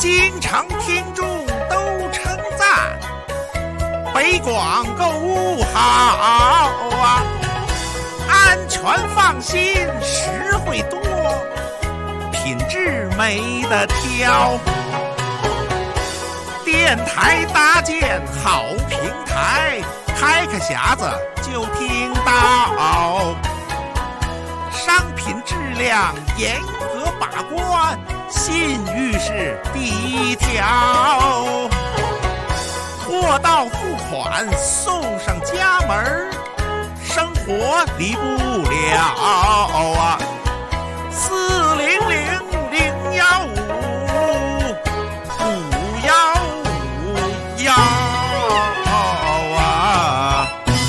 经常听众都称赞，北广购物好啊，安全放心，实惠多，品质没得挑。电台搭建好平台，开个匣子就听到，商品质量严格把关，信誉是第一条。货到付款送上家门，生活离不了啊。400-015-515啊。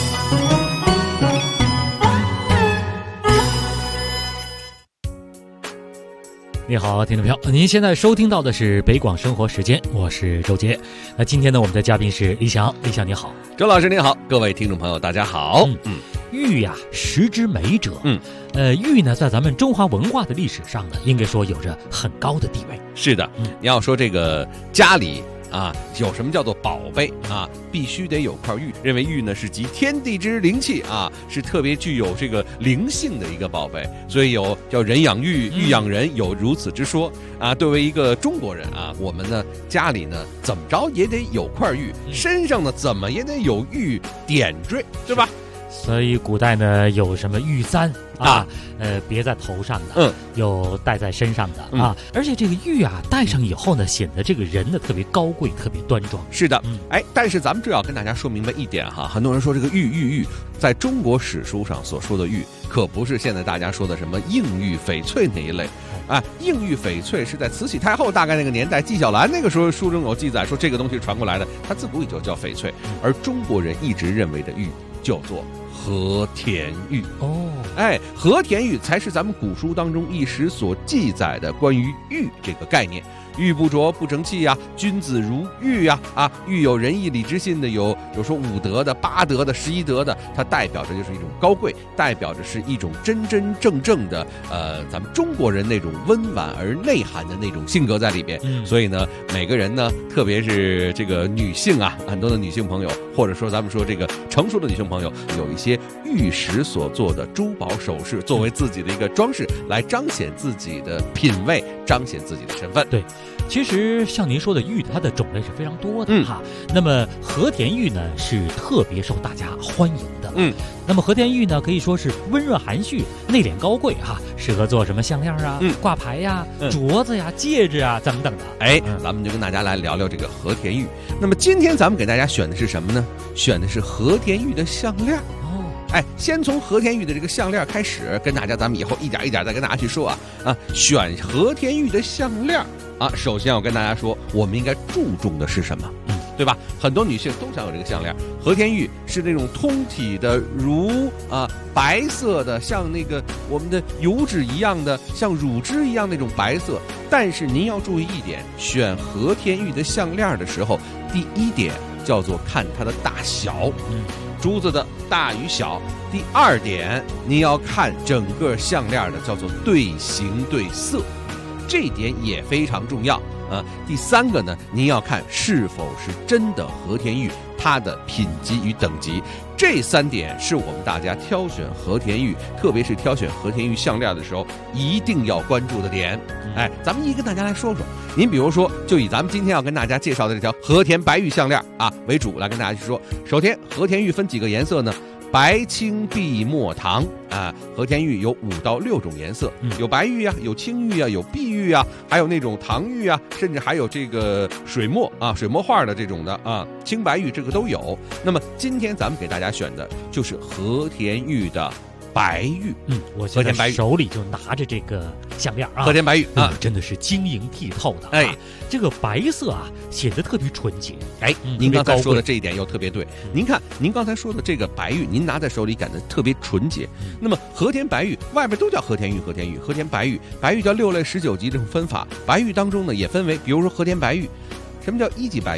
你好，听众朋友，您现在收听到的是北广生活时间，我是周杰。那今天呢，我们的嘉宾是李翔。李翔你好。 周老师你好，各位听众朋友大家好。 玉呀，食之美者。玉呢，在咱们中华文化的历史上呢，应该说有着很高的地位。 是的，你要说这个家里啊，有什么叫做宝贝啊，必须得有块玉。认为玉呢是集天地之灵气啊，是特别具有这个灵性的一个宝贝，所以有叫人养玉，玉养人，有如此之说啊。作为一个中国人啊，我们呢家里呢怎么着也得有块玉，身上呢怎么也得有玉点缀，对吧？ 所以古代呢有什么玉簪啊，别在头上的，有戴在身上的啊。而且这个玉啊戴上以后呢，显得这个人呢特别高贵，特别端庄。 是的，但是咱们这要跟大家说明白一点哈，很多人说这个玉，在中国史书上所说的玉，可不是现在大家说的什么硬玉、翡翠那一类。硬玉、翡翠是在慈禧太后大概那个年代，纪晓岚那个时候书中有记载说这个东西传过来的，它自古也就叫翡翠，而中国人一直认为的玉叫做和田玉。和田玉才是咱们古书当中一时所记载的关于玉这个概念。玉不琢不成器呀，君子如玉呀，玉有仁义礼智信的，有说5德的、8德的、11德的，它代表着就是一种高贵，代表着是一种真真正正的咱们中国人那种温婉而内涵的那种性格在里边。所以呢，每个人呢，特别是这个女性啊，很多的女性朋友，或者说咱们说这个成熟的女性朋友，有一些玉石所做的珠宝首饰，作为自己的一个装饰，来彰显自己的品味，彰显自己的身份。 对。其实像您说的玉，它的种类是非常多的哈。那么和田玉呢是特别受大家欢迎的。那么和田玉呢可以说是温润含蓄、内敛高贵哈，适合做什么项链啊、挂牌呀、镯子呀、戒指啊等等的。 咱们就跟大家来聊聊这个和田玉。那么今天咱们给大家选的是什么呢？选的是和田玉的项链。先从和田玉的这个项链开始，跟大家咱们以后一点一点再跟大家去说选和田玉的项链首先我跟大家说，我们应该注重的是什么？对吧？很多女性都想有这个项链。和田玉是那种通体的如白色的，像那个我们的油脂一样的，像乳汁一样那种白色。但是您要注意一点，选和田玉的项链的时候，第一点叫做看它的大小，珠子的大与小。第二点，您要看整个项链的叫做对形对色，这一点也非常重要。第三个呢，您要看是否是真的和田玉，它的品级与等级。这3点是我们大家挑选和田玉，特别是挑选和田玉项链的时候一定要关注的点。咱们跟大家来说说。您比如说，就以咱们今天要跟大家介绍的这条和田白玉项链为主，来跟大家去说。首先，和田玉分几个颜色呢？白青碧墨糖和田玉有5到6种颜色，有白玉有青玉有碧玉还有那种糖玉甚至还有这个水墨水墨画的这种的青白玉，这个都有。那么今天咱们给大家选的就是和田玉的白玉。 我现在手里就拿着这个项链和田白玉真的是晶莹剔透的这个白色显得特别纯洁。 您刚才说的这一点又特别对。您看，您刚才说的这个白玉，您拿在手里感觉特别纯洁。那么和田白玉外边都叫和田玉、和田白玉，白玉叫6类19级这种分法。白玉当中呢也分为，比如说和田白玉，什么叫1级白玉？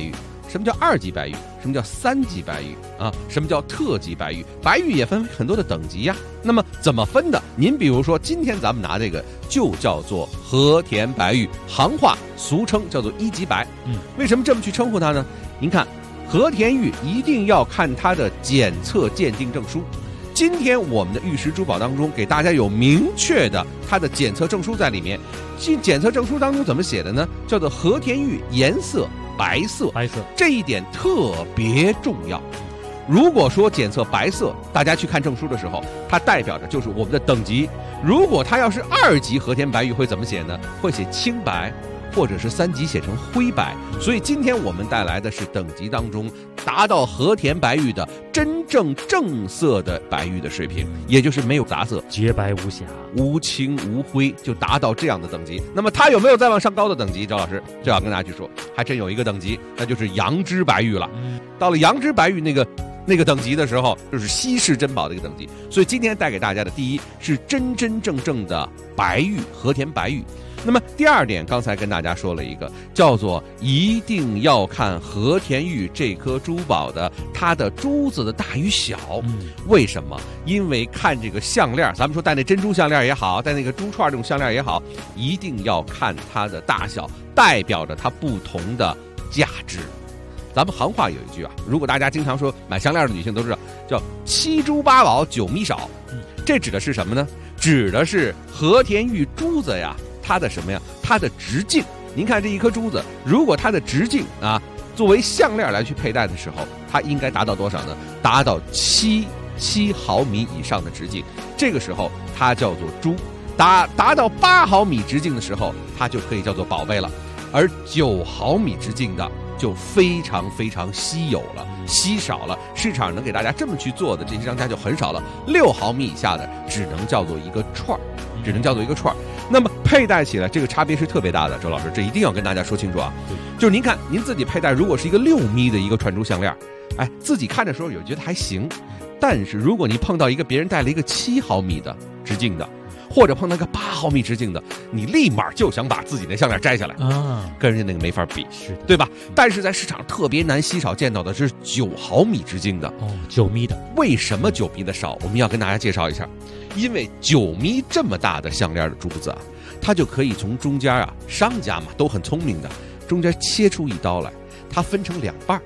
什么叫2级白玉？什么叫3级白玉啊？什么叫特级白玉？白玉也分很多的等级呀。那么怎么分的？您比如说，今天咱们拿这个就叫做和田白玉，行话俗称叫做1级白。为什么这么去称呼它呢？您看，和田玉一定要看它的检测鉴定证书。今天我们的玉石珠宝当中给大家有明确的它的检测证书在里面。检测证书当中怎么写的呢？叫做和田玉颜色白色，这一点特别重要。如果说检测白色，大家去看证书的时候，它代表着就是我们的等级。如果它要是2级和田白玉会怎么写呢？会写青白，或者是3级写成灰白。所以今天我们带来的是等级当中达到和田白玉的真正正色的白玉的水平，也就是没有杂色， 洁白无瑕， 无青无灰，就达到这样的等级。那么它有没有再往上高的等级？赵老师这要跟大家去说，还真有一个等级，那就是羊脂白玉了。到了羊脂白玉那个等级的时候，就是稀世珍宝的一个等级。所以今天带给大家的第一是真真正正的白玉，和田白玉。那么第二点，刚才跟大家说了一个，叫做一定要看和田玉这颗珠宝的它的珠子的大与小。为什么？因为看这个项链，咱们说戴那珍珠项链也好，戴那个珠串这种项链也好，一定要看它的大小，代表着它不同的价值。咱们行话有一句啊，如果大家经常说买项链的女性都知道，叫7珠8宝9米少。这指的是什么呢？指的是和田玉珠子呀，它的什么呀？它的直径。您看这一颗珠子，如果它的直径啊，作为项链来去佩戴的时候，它应该达到多少呢？达到7毫米以上的直径，这个时候它叫做珠。达到8毫米直径的时候，它就可以叫做宝贝了。而9毫米直径的就非常非常稀有了，稀少了，市场能给大家这么去做的这些商家就很少了。6毫米以下的只能叫做一个串儿，只能叫做一个串儿。那么佩戴起来这个差别是特别大的，周老师这一定要跟大家说清楚啊。就是您看您自己佩戴，如果是一个6米的一个串珠项链，哎，自己看的时候也觉得还行。但是如果你碰到一个别人戴了一个7毫米的直径的，或者碰到一个8毫米直径的，你立马就想把自己的项链摘下来啊，跟人家那个没法比， 是的， 对吧？但是在市场特别难稀少见到的是9毫米直径的 ，9米的。 为什么9米的少？我们要跟大家介绍一下，因为9米这么大的项链的珠子啊，它就可以从中间啊，商家嘛都很聪明的，中间切出一刀来，它分成2半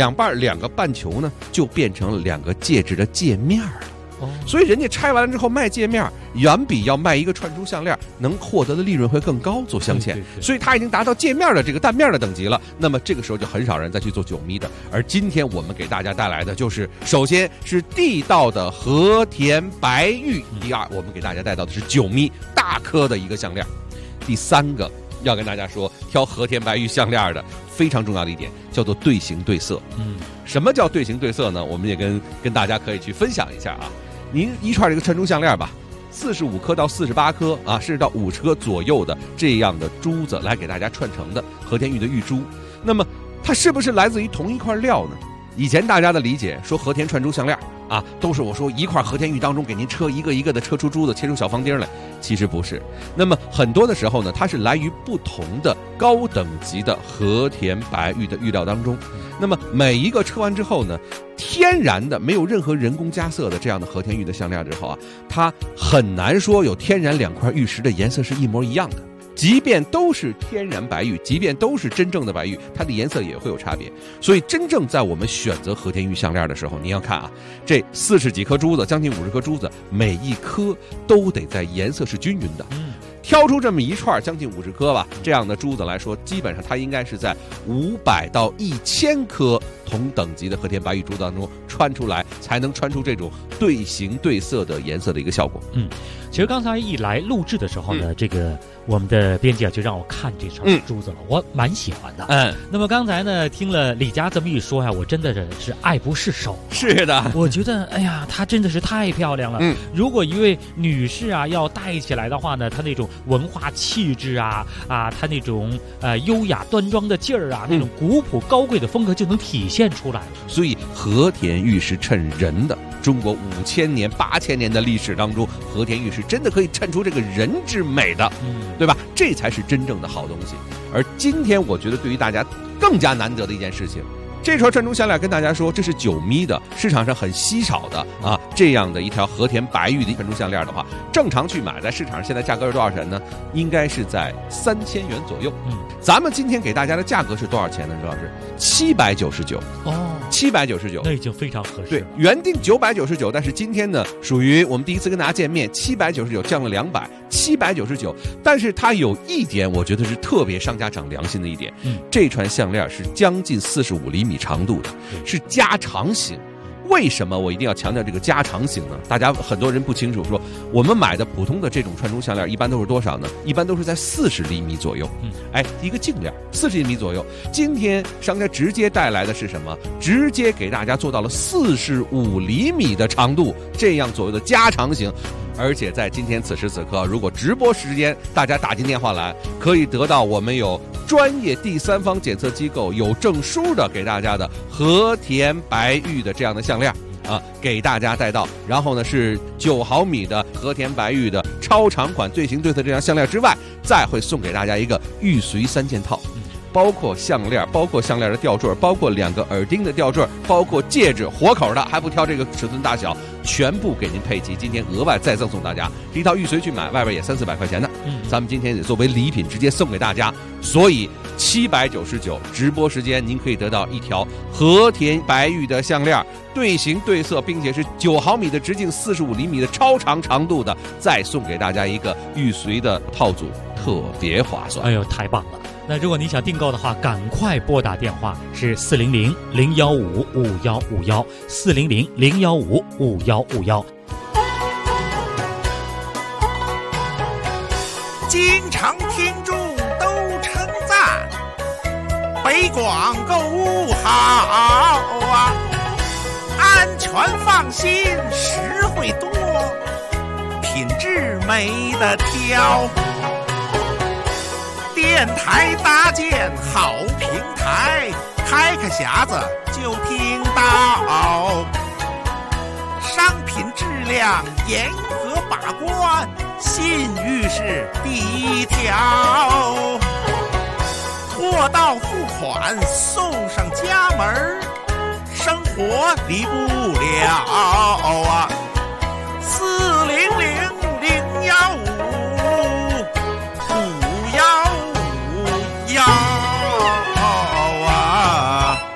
，2个半球呢，就变成了2个戒指的戒面了。所以人家拆完了之后卖戒面，远比要卖一个串珠项链能获得的利润会更高，做镶嵌。所以它已经达到戒面的这个蛋面的等级了。那么这个时候就很少人再去做9米的。而今天我们给大家带来的就是，首先是地道的和田白玉，第二我们给大家带到的是9米大颗的一个项链，第三个要跟大家说，挑和田白玉项链的非常重要的一点叫做对形对色。什么叫对形对色呢？我们也跟大家可以去分享一下啊。您一串这个串珠项链吧，45颗到48颗啊，甚至到50颗左右的这样的珠子来给大家串成的和田玉的玉珠，那么它是不是来自于同一块料呢？以前大家的理解说和田串珠项链啊，都是我说一块和田玉当中给您车一个一个的车出珠子，切出小方钉来，其实不是。那么很多的时候呢，它是来于不同的高等级的和田白玉的玉料当中。那么每一个车完之后呢，天然的没有任何人工加色的这样的和田玉的项链之后啊，它很难说有天然2块玉石的颜色是一模一样的。即便都是天然白玉，即便都是真正的白玉，它的颜色也会有差别。所以真正在我们选择和田玉项链的时候，你要看啊，这40几颗珠子，将近50颗珠子，每一颗都得在颜色是均匀的。挑出这么一串将近50颗吧，这样的珠子来说，基本上它应该是在500到1000颗同等级的和田白玉珠当中穿出来，才能穿出这种对形对色的颜色的一个效果。 其实刚才一来录制的时候呢，这个我们的编辑就让我看这串珠子了，我蛮喜欢的。那么刚才呢，听了李佳这么一说呀，我真的是爱不释手。 是的， 我觉得哎呀，她真的是太漂亮了。如果一位女士啊要戴起来的话呢，她那种文化气质啊，她那种优雅端庄的劲儿啊，那种古朴高贵的风格就能体现出来了。 所以和田玉是衬人的。中国5000年、8000年的历史当中，和田玉是真的可以衬出这个人之美的，对吧？这才是真正的好东西。而今天我觉得对于大家更加难得的一件事情， 这串串珠项链跟大家说，这是9米的，市场上很稀少的啊，这样的一条和田白玉的串珠项链的话，正常去买，在市场上现在价格是多少钱呢？应该是在3000元左右。咱们今天给大家的价格是多少钱呢？周老师，799哦，799， 那已经非常合适。 对，原定999，但是今天呢，属于我们第一次跟大家见面，799降了200，799。但是它有一点，我觉得是特别商家长良心的一点，这串项链是将近45厘米长度的，是加长型。为什么我一定要强调这个加长型呢？大家很多人不清楚，说我们买的普通的这种串珠项链一般都是多少呢？一般都是在40厘米左右。一个净链40厘米左右。今天商家直接带来的是什么？直接给大家做到了45厘米的长度，这样左右的加长型。而且在今天此时此刻，如果直播时间大家打进电话来，可以得到我们有专业第三方检测机构有证书的给大家的和田白玉的这样的项链啊，给大家带到。然后呢是9毫米的和田白玉的超长款对形对色这样项链之外，再会送给大家一个玉髓3件套。包括项链，包括项链的吊坠，包括2个耳钉的吊坠，包括戒指，活口的，还不挑这个尺寸大小，全部给您配齐。今天额外再赠送大家这一套玉髓，去买外边也300-400块钱的，咱们今天也作为礼品直接送给大家。所以799直播时间，您可以得到一条和田白玉的项链，对形对色，并且是9毫米的直径，45厘米的超长长度的，再送给大家一个玉髓的套组，特别划算。 哎呦，太棒了！那如果你想订购的话，赶快拨打电话，是400-015-5151，400-015-5151。 经常听众都称赞北广购物好啊，安全放心，实惠多，品质没得挑。电台搭建好平台，开个匣子就听到，商品质量严格把关，信誉是第一条，货到付款送上家门，生活离不了啊，400-015-5151啊。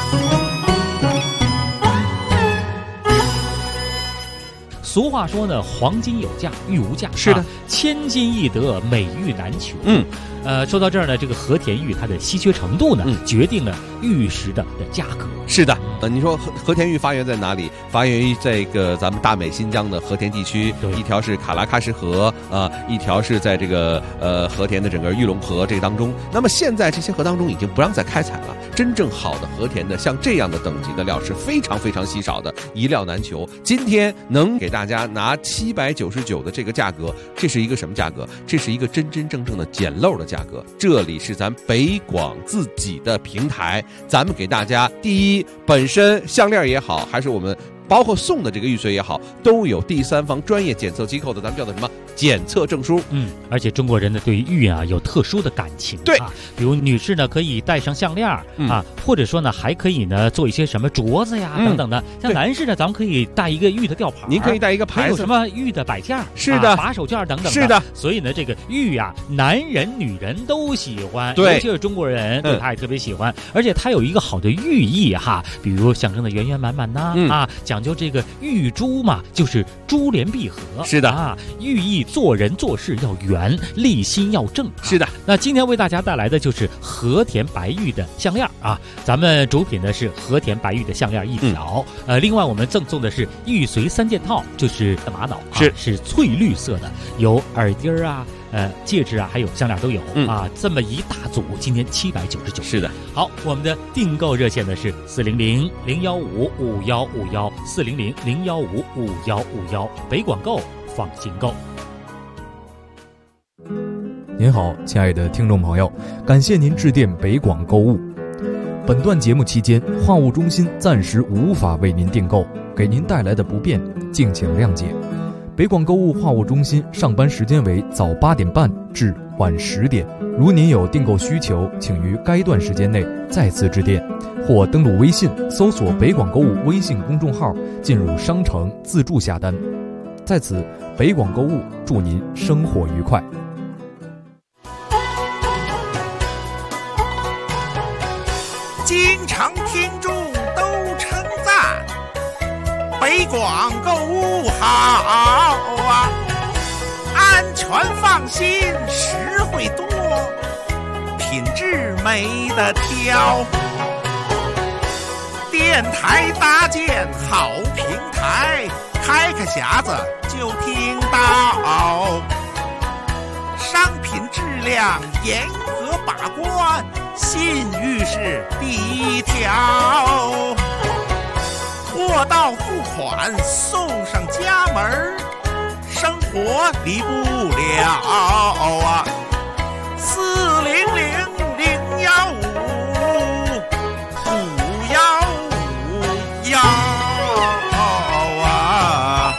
俗话说呢，黄金有价，玉无价。 是的， 千金易得，美玉难求。说到这儿呢，这个和田玉它的稀缺程度呢，决定了玉石的价格。 是的，你说和田玉发源在哪里？发源于这个咱们大美新疆的和田地区，一条是卡拉喀什河一条是在这个和田的整个玉龙河这个当中。那么现在这些河当中已经不让再开采了，真正好的和田的像这样的等级的料是非常非常稀少的，一料难求。今天能给大家拿799的这个价格，这是一个什么价格？这是一个真真正正的捡漏的价格。这里是咱北广自己的平台，咱们给大家第一，本身项链也好，还是我们包括送的这个玉髓也好，都有第三方专业检测机构的，咱们叫做什么检测证书。 而且中国人呢对于玉啊有特殊的感情。 对比如女士呢可以戴上项链或者说呢还可以呢做一些什么镯子呀等等的。像男士呢，咱们可以戴一个玉的吊牌， 您可以戴一个牌子， 有什么玉的摆件， 是的， 把手绢等等的。 是的， 所以呢这个玉啊，男人女人都喜欢， 对， 尤其是中国人对它也特别喜欢。而且它有一个好的寓意比如象征的圆圆满满讲究这个玉珠嘛，就是珠联璧合。 是的寓意做人做事要圆，立心要正。 是的， 那今天为大家带来的就是和田白玉的项链咱们主品的是和田白玉的项链1条，另外我们赠送的是玉髓3件套，就是玛瑙是翠绿色的，有耳钉戒指还有项链都有这么一大组，今天799。 是的， 好，我们的订购热线呢是400-015-5151，400-015-5151，北广购，放心购。 您好，亲爱的听众朋友，感谢您致电北广购物。本段节目期间，话务中心暂时无法为您订购，给您带来的不便，敬请谅解。北广购物话务中心上班时间为早8点半至晚10点。如您有订购需求，请于该段时间内再次致电，或登录微信搜索北广购物微信公众号，进入商城自助下单。在此，北广购物祝您生活愉快。 京城听众都称赞，北广购物好啊，安全放心，实惠多，品质没得挑。电台搭建好平台，开个匣子就听到，商品质量严格把关，信誉是第一条。货到付款送上家门，生活离不了啊！400-015-515啊！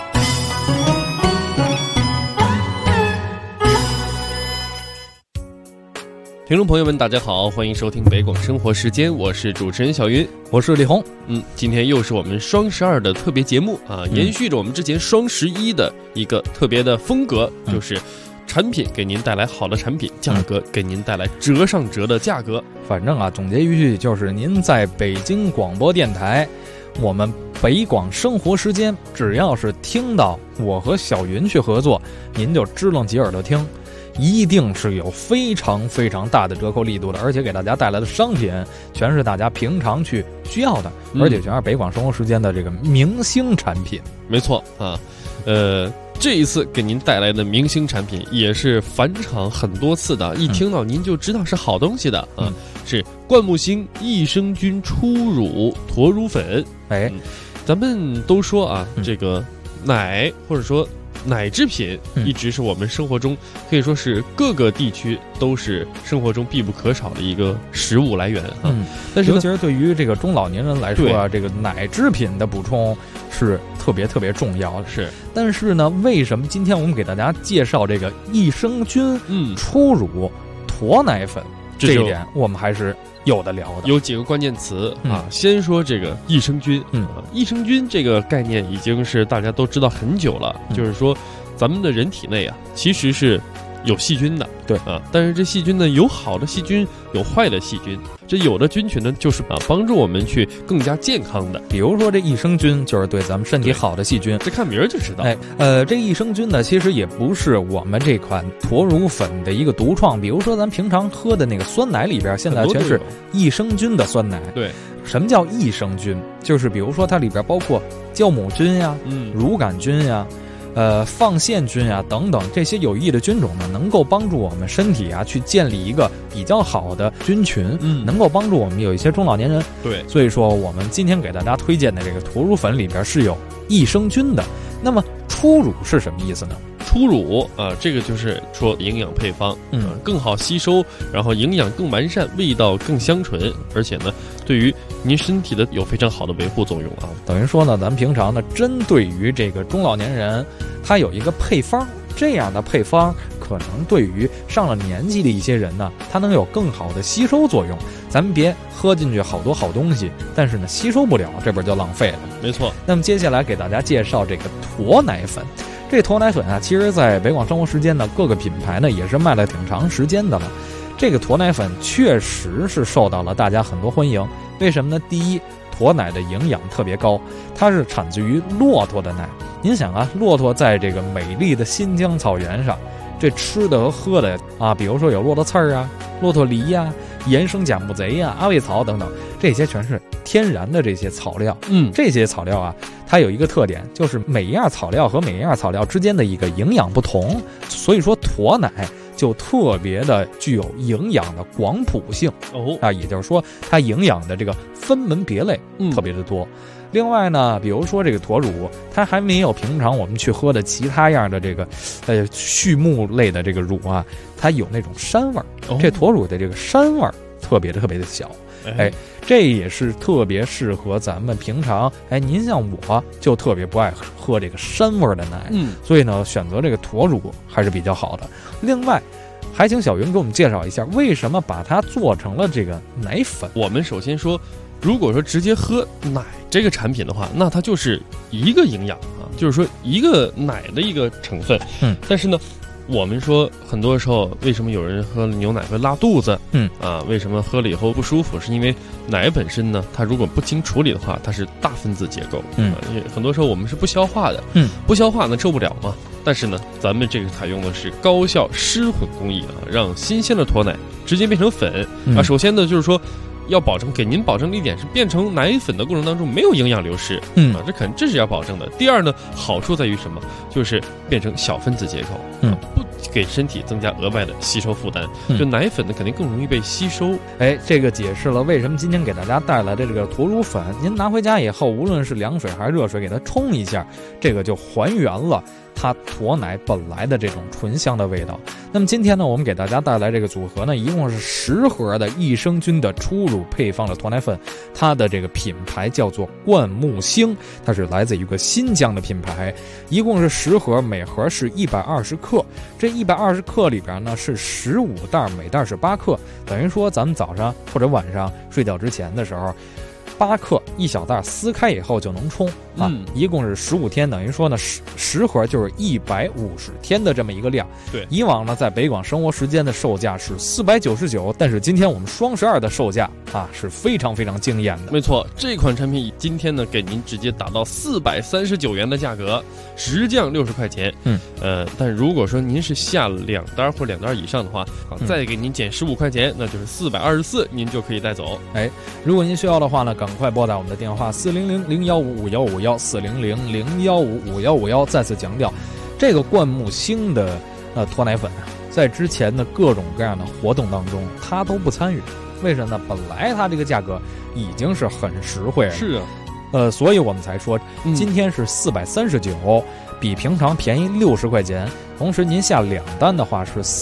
听众朋友们，大家好，欢迎收听北广生活时间，我是主持人小云， 我是李红。 今天又是我们双12的特别节目啊，延续着我们之前双11的一个特别的风格，就是产品给您带来好的产品，价格给您带来折上折的价格。 反正啊，总结一句就是您在北京广播电台，我们北广生活时间，只要是听到我和小云去合作，您就支棱起耳朵听。一定是有非常非常大的折扣力度的，而且给大家带来的商品全是大家平常去需要的，而且全是北广生活时间的这个明星产品。 没错啊，这一次给您带来的明星产品也是返场很多次的，一听到您就知道是好东西的啊，是冠木星益生菌初乳驼乳粉。咱们都说啊，这个奶或者说奶制品一直是我们生活中可以说是各个地区都是生活中必不可少的一个食物来源啊。但是尤其是对于这个中老年人来说啊，这个奶制品的补充是特别特别重要的。 是， 但是呢，为什么今天我们给大家介绍这个益生菌初乳驼奶粉，这一点我们还是有的聊的。 有几个关键词啊，先说这个益生菌。益生菌这个概念已经是大家都知道很久了，就是说咱们的人体内啊其实是有细菌的， 对啊，但是这细菌呢有好的细菌，有坏的细菌。这有的菌群呢就是帮助我们去更加健康的， 比如说这益生菌就是对咱们身体好的细菌， 这看名儿就知道。 这益生菌呢其实也不是我们这款驼乳粉的一个独创，比如说咱平常喝的那个酸奶里边现在全是益生菌的酸奶。 对， 什么叫益生菌？就是比如说它里边包括酵母菌呀、乳杆菌呀、放线菌啊等等这些有益的菌种呢，能够帮助我们身体啊去建立一个比较好的菌群，能够帮助我们有一些中老年人。 对， 所以说我们今天给大家推荐的这个驼乳粉里边是有益生菌的。那么初乳是什么意思呢？ 初乳啊，这个就是说营养配方，更好吸收，然后营养更完善，味道更香醇，而且呢，对于您身体的有非常好的维护作用啊。 等于说呢，咱们平常呢，针对于这个中老年人，他有一个配方，这样的配方可能对于上了年纪的一些人呢，他能有更好的吸收作用。咱们别喝进去好多好东西，但是呢吸收不了，这边就浪费了。 没错。 那么接下来给大家介绍这个驼奶粉。这驼奶粉啊，其实在北广生活时间呢，各个品牌呢也是卖了挺长时间的了。这个驼奶粉确实是受到了大家很多欢迎。为什么呢？第一，驼奶的营养特别高，它是产自于骆驼的奶。您想啊，骆驼在这个美丽的新疆草原上，这吃的和喝的啊，比如说有骆驼刺儿啊、骆驼梨呀、野生甲木贼呀、阿魏草等等，这些全是天然的这些草料。这些草料啊，它有一个特点，就是每一样草料和每一样草料之间的一个营养不同，所以说驼奶就特别的具有营养的广谱性也就是说它营养的这个分门别类特别的多。另外呢，比如说这个驼乳，它还没有平常我们去喝的其他样的这个畜牧类的这个乳啊，它有那种膻味儿。这驼乳的这个膻味儿特别的小。这也是特别适合咱们平常您像我就特别不爱喝这个膻味的奶，所以呢选择这个驼乳还是比较好的。另外还请小云给我们介绍一下，为什么把它做成了这个奶粉？ 我们首先说，如果说直接喝奶这个产品的话，那它就是一个营养啊，就是说一个奶的一个成分。但是呢，我们说很多时候为什么有人喝了牛奶会拉肚子？为什么喝了以后不舒服？是因为奶本身呢，它如果不经处理的话，它是大分子结构。因为很多时候我们是不消化的。不消化呢受不了嘛。但是呢，咱们这个采用的是高效湿混工艺啊，让新鲜的脱奶直接变成粉。首先呢，就是说要给您保证的一点是，变成奶粉的过程当中没有营养流失。这是要保证的。第二呢，好处在于什么？就是变成小分子结构，不给身体增加额外的吸收负担。就奶粉呢，肯定更容易被吸收。 这个解释了为什么今天给大家带来的这个驼乳粉，您拿回家以后，无论是凉水还是热水，给它冲一下，这个就还原了它驼奶本来的这种醇香的味道。那么今天呢，我们给大家带来这个组合呢，一共是10盒的益生菌的初乳配方的驼奶粉，它的这个品牌叫做灌木星，它是来自一个新疆的品牌，一共是10盒，每盒是120克。这120克里边呢是15袋，每袋是8克，等于说咱们早上或者晚上睡觉之前的时候，8克一小袋撕开以后就能冲啊，一共是15天，等于说呢10盒就是150天的这么一个量。 对， 以往呢在北广生活时间的售价是499，但是今天我们双12的售价啊是非常非常惊艳的。 没错，这款产品今天呢给您直接打到439元的价格，直降60块钱。但如果说您是下2单或2单以上的话，再给您减15块钱，那就是424，您就可以带走。 如果您需要的话呢，赶快拨打我们的电话400-015-5151，400-015-5151。再次强调，这个灌木星的脱奶粉啊，在之前的各种各样的活动当中，它都不参与。为什么呢？本来它这个价格已经是很实惠了。 是啊。 所以我们才说今天是439，比平常便宜60块钱。同时您下2单的话是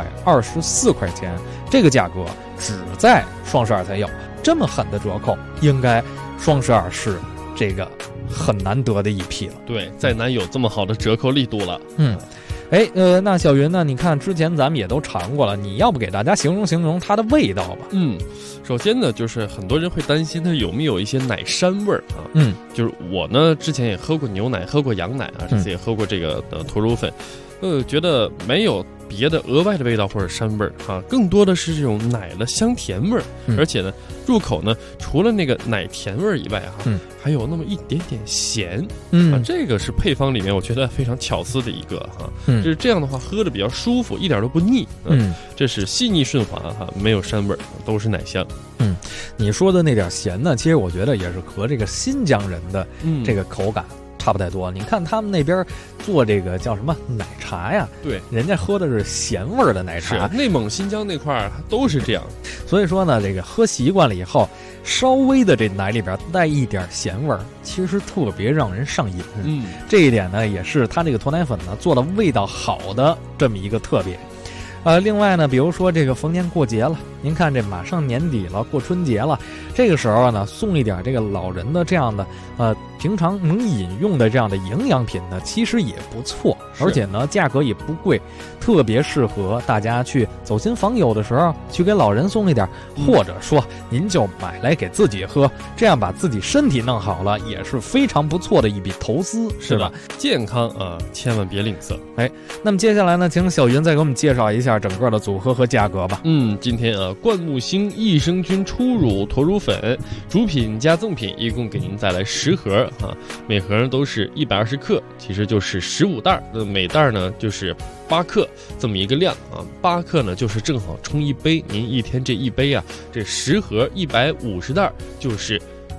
424块钱，这个价格只在双12才有，这么狠的折扣，应该双12是这个很难得的一批了。 对，再难有这么好的折扣力度了。 那小云呢？你看之前咱们也都尝过了，你要不给大家形容它的味道吧？ 首先呢，就是很多人会担心它有没有一些奶膻味儿啊。就是我呢之前也喝过牛奶，喝过羊奶啊，这次也喝过这个驼乳粉，觉得没有别的额外的味道或者膻味儿啊，更多的是这种奶的香甜味儿。而且呢，入口呢除了那个奶甜味儿以外还有那么一点点咸。这个是配方里面我觉得非常巧思的一个就是这样的话喝着比较舒服，一点都不腻。这是细腻顺滑没有膻味儿，都是奶香。 你说的那点咸呢，其实我觉得也是和这个新疆人的这个口感差不太多。你看他们那边做这个叫什么奶茶呀？对，人家喝的是咸味儿的奶茶。 内蒙、新疆那块儿都是这样。 所以说呢，这个喝习惯了以后，稍微的这奶里边带一点咸味儿，其实特别让人上瘾。这一点呢，也是它这个驼奶粉呢做的味道好的这么一个特别。另外呢，比如说这个逢年过节了，您看这马上年底了，过春节了，这个时候呢，送一点这个老人的这样的平常能饮用的这样的营养品呢，其实也不错，而且呢价格也不贵，特别适合大家去走亲访友的时候去给老人送一点，或者说您就买来给自己喝，这样把自己身体弄好了，也是非常不错的一笔投资，是吧？ 健康啊，千万别吝啬。 那么接下来呢，请小云再给我们介绍一下整个的组合和价格吧。 今天灌木星益生菌初乳驼乳粉主品加赠品一共给您带来10盒每盒都是120克，其实就是15袋，每袋呢就是8克这么一个量8克呢就是正好冲一杯，您一天这一杯这10盒150袋就是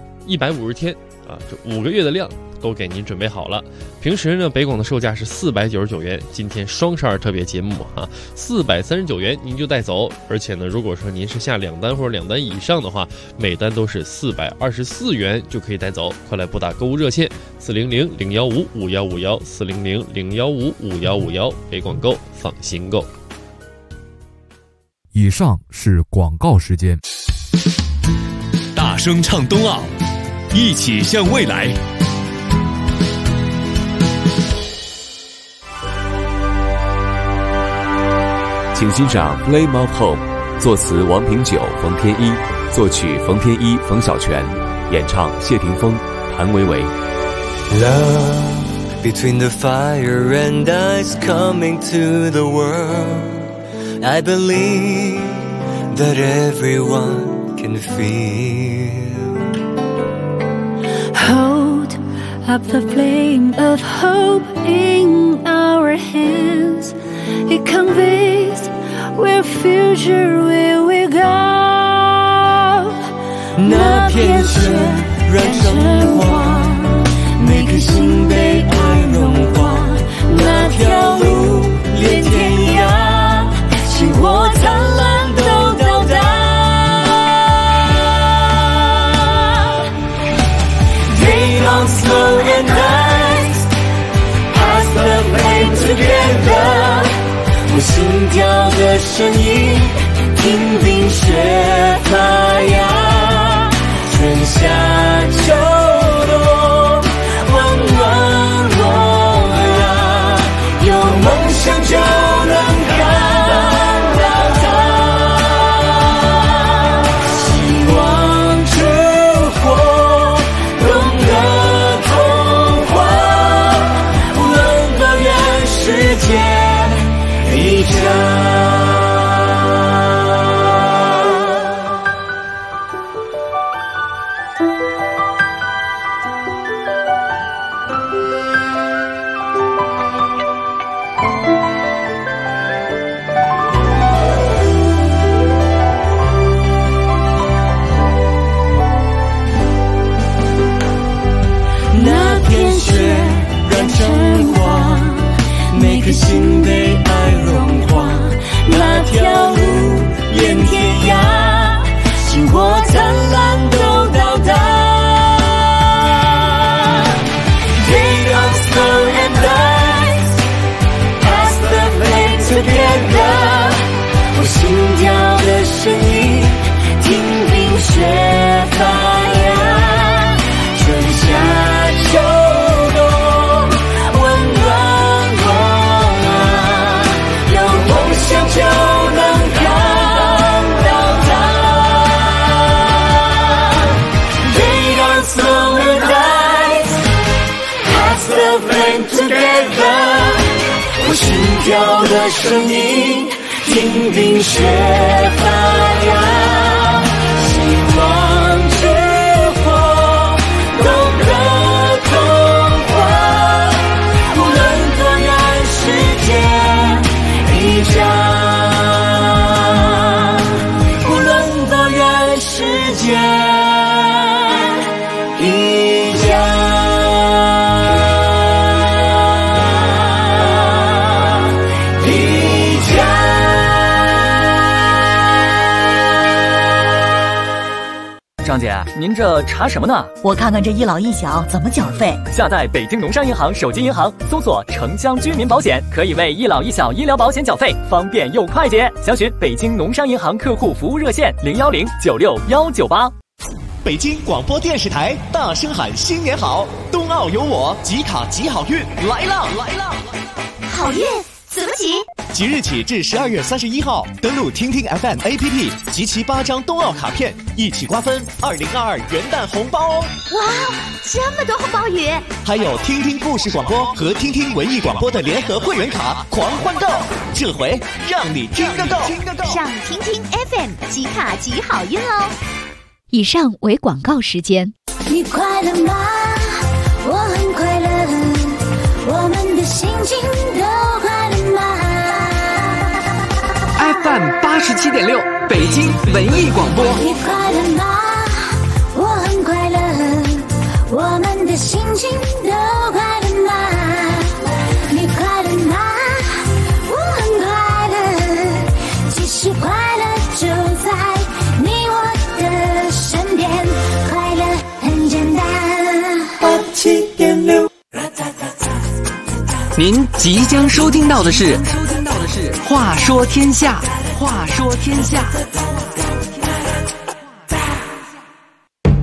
150天这5个月的量都给您准备好了。平时呢，北广的售价是499元，今天双12特别节目439元您就带走。而且呢，如果说您是下2单或者2单以上的话，每单都是424元就可以带走。快来拨打购物热线400-015-5151，400-015-5151，北广购，放心购。 以上是广告时间。 大声唱冬奥，一起向未来。 请欣赏《Flame of Home》，作词王平久、冯天一，作曲冯天一、冯小泉，演唱谢霆锋、谭维维。 Love between the fire and ice coming to the world. I believe that everyone can feel. Hold up the flame of hope in our hands. It conveys where future will we go. 那片雪染成花，每颗心被爱融化。那条路连天涯，星火灿烂都到达。They don't slow and ice, pass the flame together. 我心跳的声音，听冰雪发芽，春夏秋冬，温暖我呀，有梦想就能看到它。希望之火，懂得童话，无论多远世界一家。那片雪染成花，每颗心被爱融化。那条路连天涯，星火灿烂都到达。They don't slow and ice, pass the flame together. 我心跳的声音，听冰雪发芽，春夏秋冬，温暖我啊，有梦想就能看到它。They don't slow and ice, pass the flame together. 我心跳的声音，听冰雪发芽，希望之火，懂得童话，无论多远世界一家，无论多远世界一家。 张姐，您这查什么呢？ 我看看这一老一小怎么缴费。 下载北京农商银行手机银行，搜索城乡居民保险，可以为一老一小医疗保险缴费，方便又快捷。详询北京农商银行客户服务热线010961198。 北京广播电视台大声喊新年好，冬奥有我，集卡集好运来啦来啦！ 好运怎么集？ 即日起至12月31号，登录听听 FM APP， 集齐8张冬奥卡片，一起瓜分2022元旦红包哦！ 哇，这么多红包雨！ 还有听听故事广播和听听文艺广播的联合会员卡狂欢购，这回让你听个够！ 上听听 FM 集卡集好运哦！以上为广告时间。 你快乐吗？我很快乐，我们的心情都快乐吗？ FM 87.6北京文艺广播。 你快乐吗？我很快乐，我们的心情都快乐吗？你快乐吗？我很快乐，其实快乐就在你我的身边，快乐很简单。87.6。 您即将收听到的是《话说天下》，话说天下。